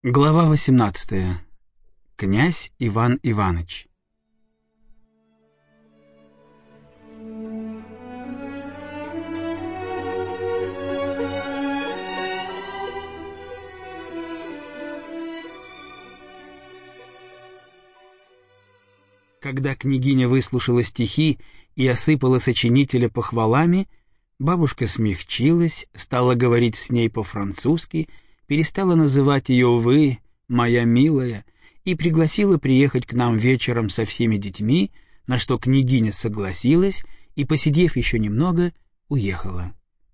Глава 18. Князь Иван Иваныч. Когда княгиня выслушала стихи и осыпала сочинителя похвалами, бабушка смягчилась, стала говорить с ней по-французски, перестала называть ее «вы», «моя милая», и пригласила приехать к нам вечером со всеми детьми, на что княгиня согласилась и, посидев еще немного, уехала.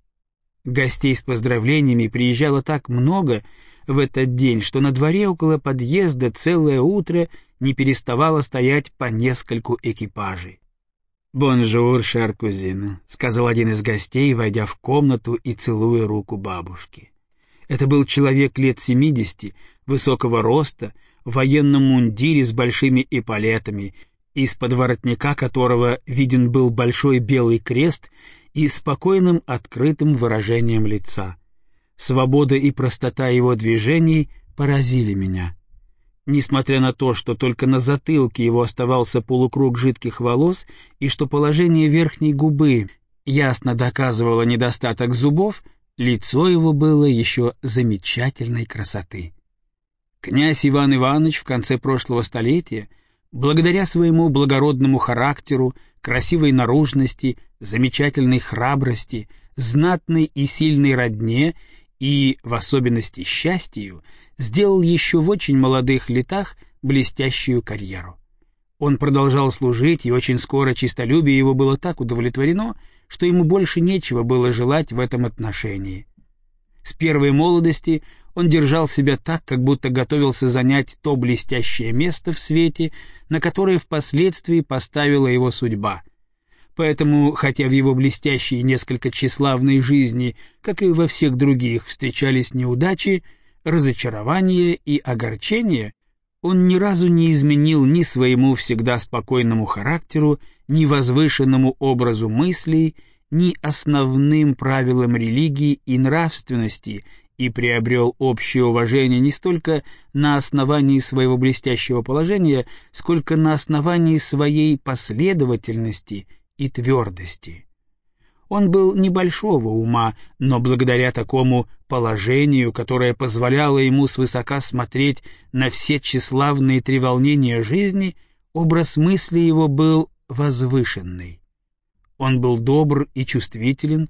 Гостей с поздравлениями приезжало так много в этот день, что на дворе около подъезда целое утро не переставало стоять по нескольку экипажей. «Бонжур, шер кузина», — сказал один из гостей, войдя в комнату и целуя руку бабушки. Это был человек лет 70, высокого роста, в военном мундире с большими эполетами, из-под воротника которого виден был большой белый крест и спокойным открытым выражением лица. Свобода и простота его движений поразили меня. Несмотря на то, что только на затылке его оставался полукруг жидких волос и что положение верхней губы ясно доказывало недостаток зубов, лицо его было еще замечательной красоты. Князь Иван Иванович в конце прошлого столетия, благодаря своему благородному характеру, красивой наружности, замечательной храбрости, знатной и сильной родне и, в особенности, счастью, сделал еще в очень молодых летах блестящую карьеру. Он продолжал служить, и очень скоро честолюбие его было так удовлетворено, что ему больше нечего было желать в этом отношении. С первой молодости он держал себя так, как будто готовился занять то блестящее место в свете, на которое впоследствии поставила его судьба. Поэтому, хотя в его блестящей и несколько тщеславной жизни, как и во всех других, встречались неудачи, разочарования и огорчения, он ни разу не изменил ни своему всегда спокойному характеру, ни возвышенному образу мыслей, ни основным правилам религии и нравственности и приобрел общее уважение не столько на основании своего блестящего положения, сколько на основании своей последовательности и твердости. Он был небольшого ума, но благодаря такому положению, которое позволяло ему свысока смотреть на все тщеславные треволнения жизни, образ мысли его был возвышенный. Он был добр и чувствителен,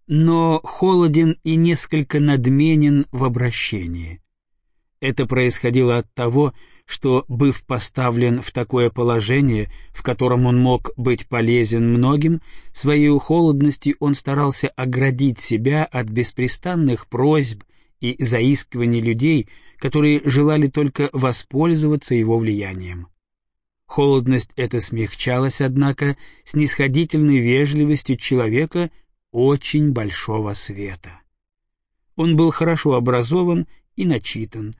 но холоден и несколько надменен в обращении. Это происходило от того, что, быв поставлен в такое положение, в котором он мог быть полезен многим, своей холодностью он старался оградить себя от беспрестанных просьб и заискиваний людей, которые желали только воспользоваться его влиянием. Холодность эта смягчалась, однако, снисходительной вежливостью человека очень большого света. Он был хорошо образован и начитан,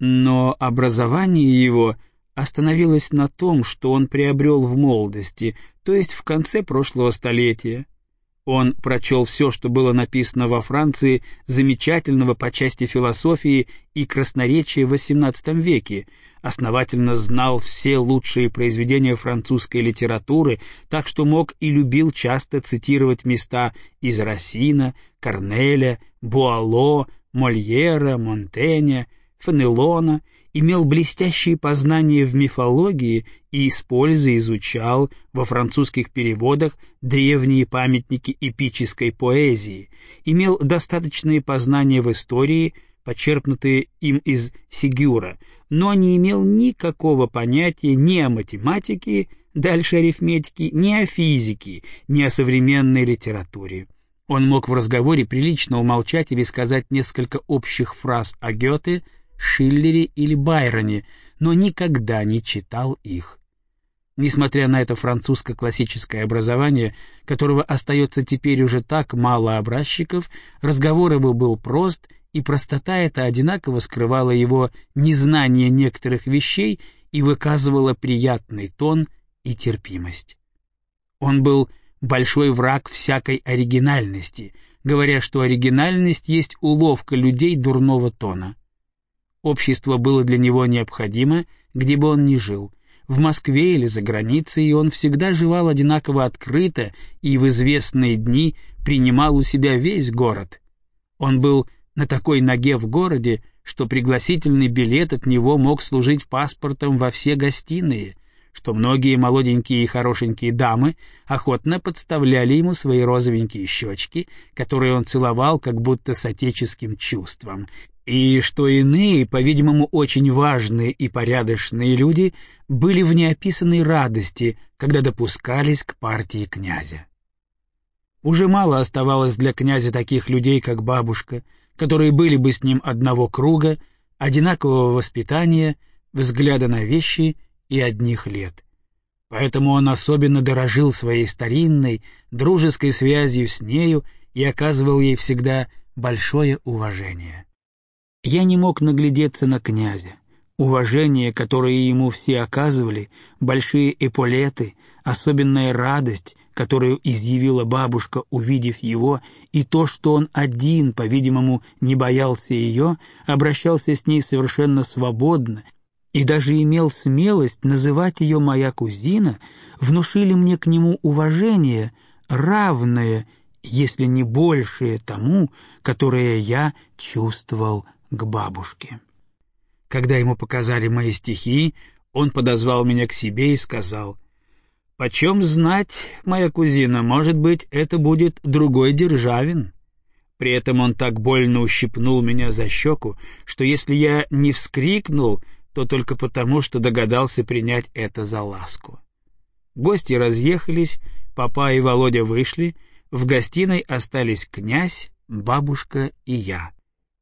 но образование его остановилось на том, что он приобрел в молодости, то есть в конце прошлого столетия. Он прочел все, что было написано во Франции, замечательного по части философии и красноречия в XVIII веке, основательно знал все лучшие произведения французской литературы, так что мог и любил часто цитировать места из Рассина, Корнеля, Буало, Мольера, Монтэня, Фенелона, имел блестящие познания в мифологии и с пользой изучал во французских переводах древние памятники эпической поэзии, имел достаточные познания в истории, почерпнутые им из Сегюра, но не имел никакого понятия ни о математике, дальше арифметики, ни о физике, ни о современной литературе. Он мог в разговоре прилично умолчать или сказать несколько общих фраз о Гёте, Шиллере или Байроне, но никогда не читал их. Несмотря на это французско-классическое образование, которого остается теперь уже так мало образчиков, разговор его был прост, и простота эта одинаково скрывала его незнание некоторых вещей и выказывала приятный тон и терпимость. Он был большой враг всякой оригинальности, говоря, что оригинальность есть уловка людей дурного тона. Общество было для него необходимо, где бы он ни жил. В Москве или за границей, и он всегда жевал одинаково открыто и в известные дни принимал у себя весь город. Он был на такой ноге в городе, что пригласительный билет от него мог служить паспортом во все гостиные, что многие молоденькие и хорошенькие дамы охотно подставляли ему свои розовенькие щечки, которые он целовал как будто с отеческим чувством, и что иные, по-видимому, очень важные и порядочные люди были в неописанной радости, когда допускались к партии князя. Уже мало оставалось для князя таких людей, как бабушка, которые были бы с ним одного круга, одинакового воспитания, взгляда на вещи и одних лет. Поэтому он особенно дорожил своей старинной, дружеской связью с нею и оказывал ей всегда большое уважение. Я не мог наглядеться на князя. Уважение, которое ему все оказывали, большие эполеты, особенная радость, которую изъявила бабушка, увидев его, и то, что он один, по-видимому, не боялся ее, обращался с ней совершенно свободно и даже имел смелость называть ее «моя кузина», внушили мне к нему уважение, равное, если не большее тому, которое я чувствовал к бабушке. Когда ему показали мои стихи, он подозвал меня к себе и сказал: «Почем знать, моя кузина, может быть, это будет другой Державин». При этом он так больно ущипнул меня за щеку, что если я не вскрикнул, то только потому, что догадался принять это за ласку. Гости разъехались, папа и Володя вышли, в гостиной остались князь, бабушка и я.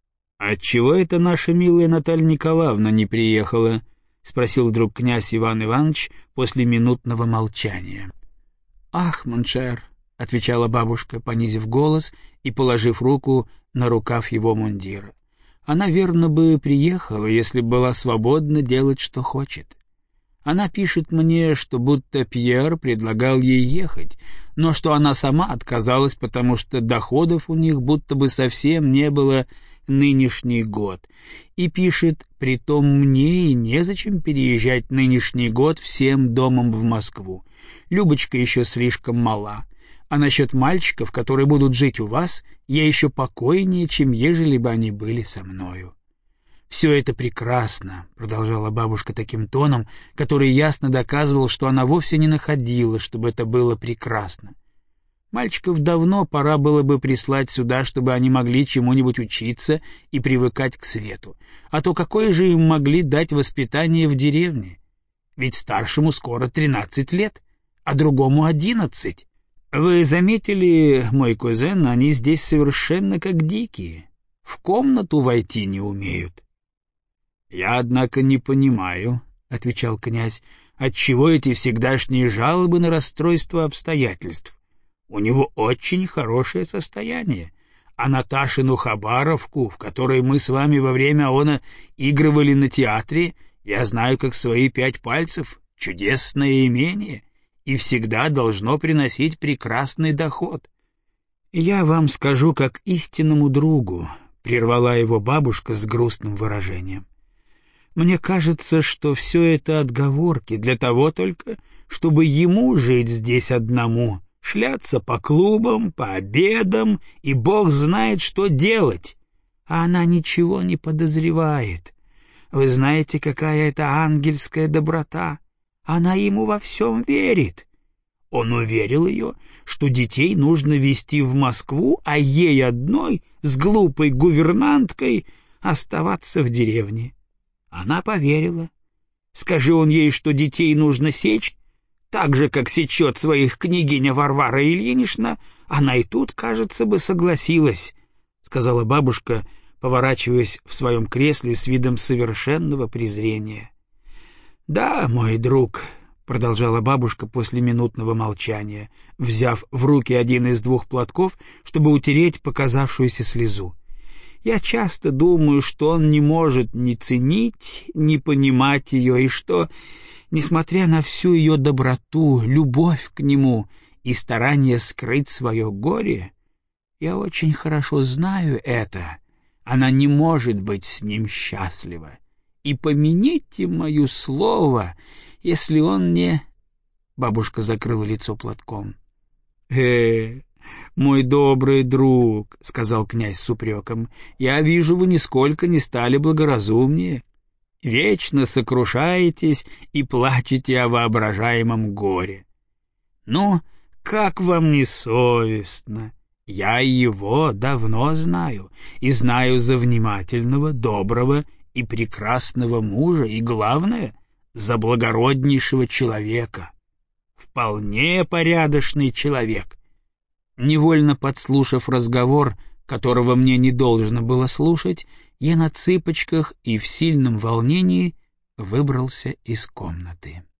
«Отчего это наша милая Наталья Николаевна не приехала?» — спросил вдруг князь Иван Иванович после минутного молчания. «Ах, моншер», — отвечала бабушка, понизив голос и положив руку на рукав его мундира. «Она, верно, бы приехала, если бы была свободна делать, что хочет. Она пишет мне, что будто Пьер предлагал ей ехать, но что она сама отказалась, потому что доходов у них будто бы совсем не было нынешний год, и пишет: притом мне и незачем переезжать нынешний год всем домом в Москву. Любочка еще слишком мала, а насчет мальчиков, которые будут жить у вас, я еще покойнее, чем ежели бы они были со мною». «Все это прекрасно», — продолжала бабушка таким тоном, который ясно доказывал, что она вовсе не находила, чтобы это было прекрасно. «Мальчиков давно пора было бы прислать сюда, чтобы они могли чему-нибудь учиться и привыкать к свету. А то какое же им могли дать воспитание в деревне? Ведь старшему скоро 13 лет, а другому 11. Вы заметили, мой кузен, они здесь совершенно как дикие. В комнату войти не умеют». «Я, однако, не понимаю», — отвечал князь, — «отчего эти всегдашние жалобы на расстройство обстоятельств? У него очень хорошее состояние, а Наташину Хабаровку, в которой мы с вами во время она игрывали на театре, я знаю как свои 5 пальцев, чудесное имение, и всегда должно приносить прекрасный доход». «Я вам скажу как истинному другу», — прервала его бабушка с грустным выражением. «Мне кажется, что все это отговорки для того только, чтобы ему жить здесь одному, шляться по клубам, по обедам, и бог знает, что делать. А она ничего не подозревает. Вы знаете, какая это ангельская доброта. Она ему во всем верит. Он уверил ее, что детей нужно везти в Москву, а ей одной, с глупой гувернанткой, оставаться в деревне. Она поверила. Скажи он ей, что детей нужно сечь, так же, как сечет своих княгиня Варвара Ильинична, она и тут, кажется бы, согласилась, — сказала бабушка, поворачиваясь в своем кресле с видом совершенного презрения. — Да, мой друг, — продолжала бабушка после минутного молчания, взяв в руки один из 2 платков, чтобы утереть показавшуюся слезу. Я часто думаю, что он не может ни ценить, ни понимать ее, и что, несмотря на всю ее доброту, любовь к нему и старание скрыть свое горе, я очень хорошо знаю это, Она не может быть с ним счастлива. И помяните мое слово, если он не...» Бабушка закрыла лицо платком. Мой добрый друг», — сказал князь с упреком, — «я вижу, вы нисколько не стали благоразумнее. Вечно сокрушаетесь и плачете о воображаемом горе. Ну, как вам не совестно? Я его давно знаю, и знаю за внимательного, доброго и прекрасного мужа, и, главное, за благороднейшего человека. Вполне порядочный человек». Невольно подслушав разговор, которого мне не должно было слушать, я на цыпочках и в сильном волнении выбрался из комнаты.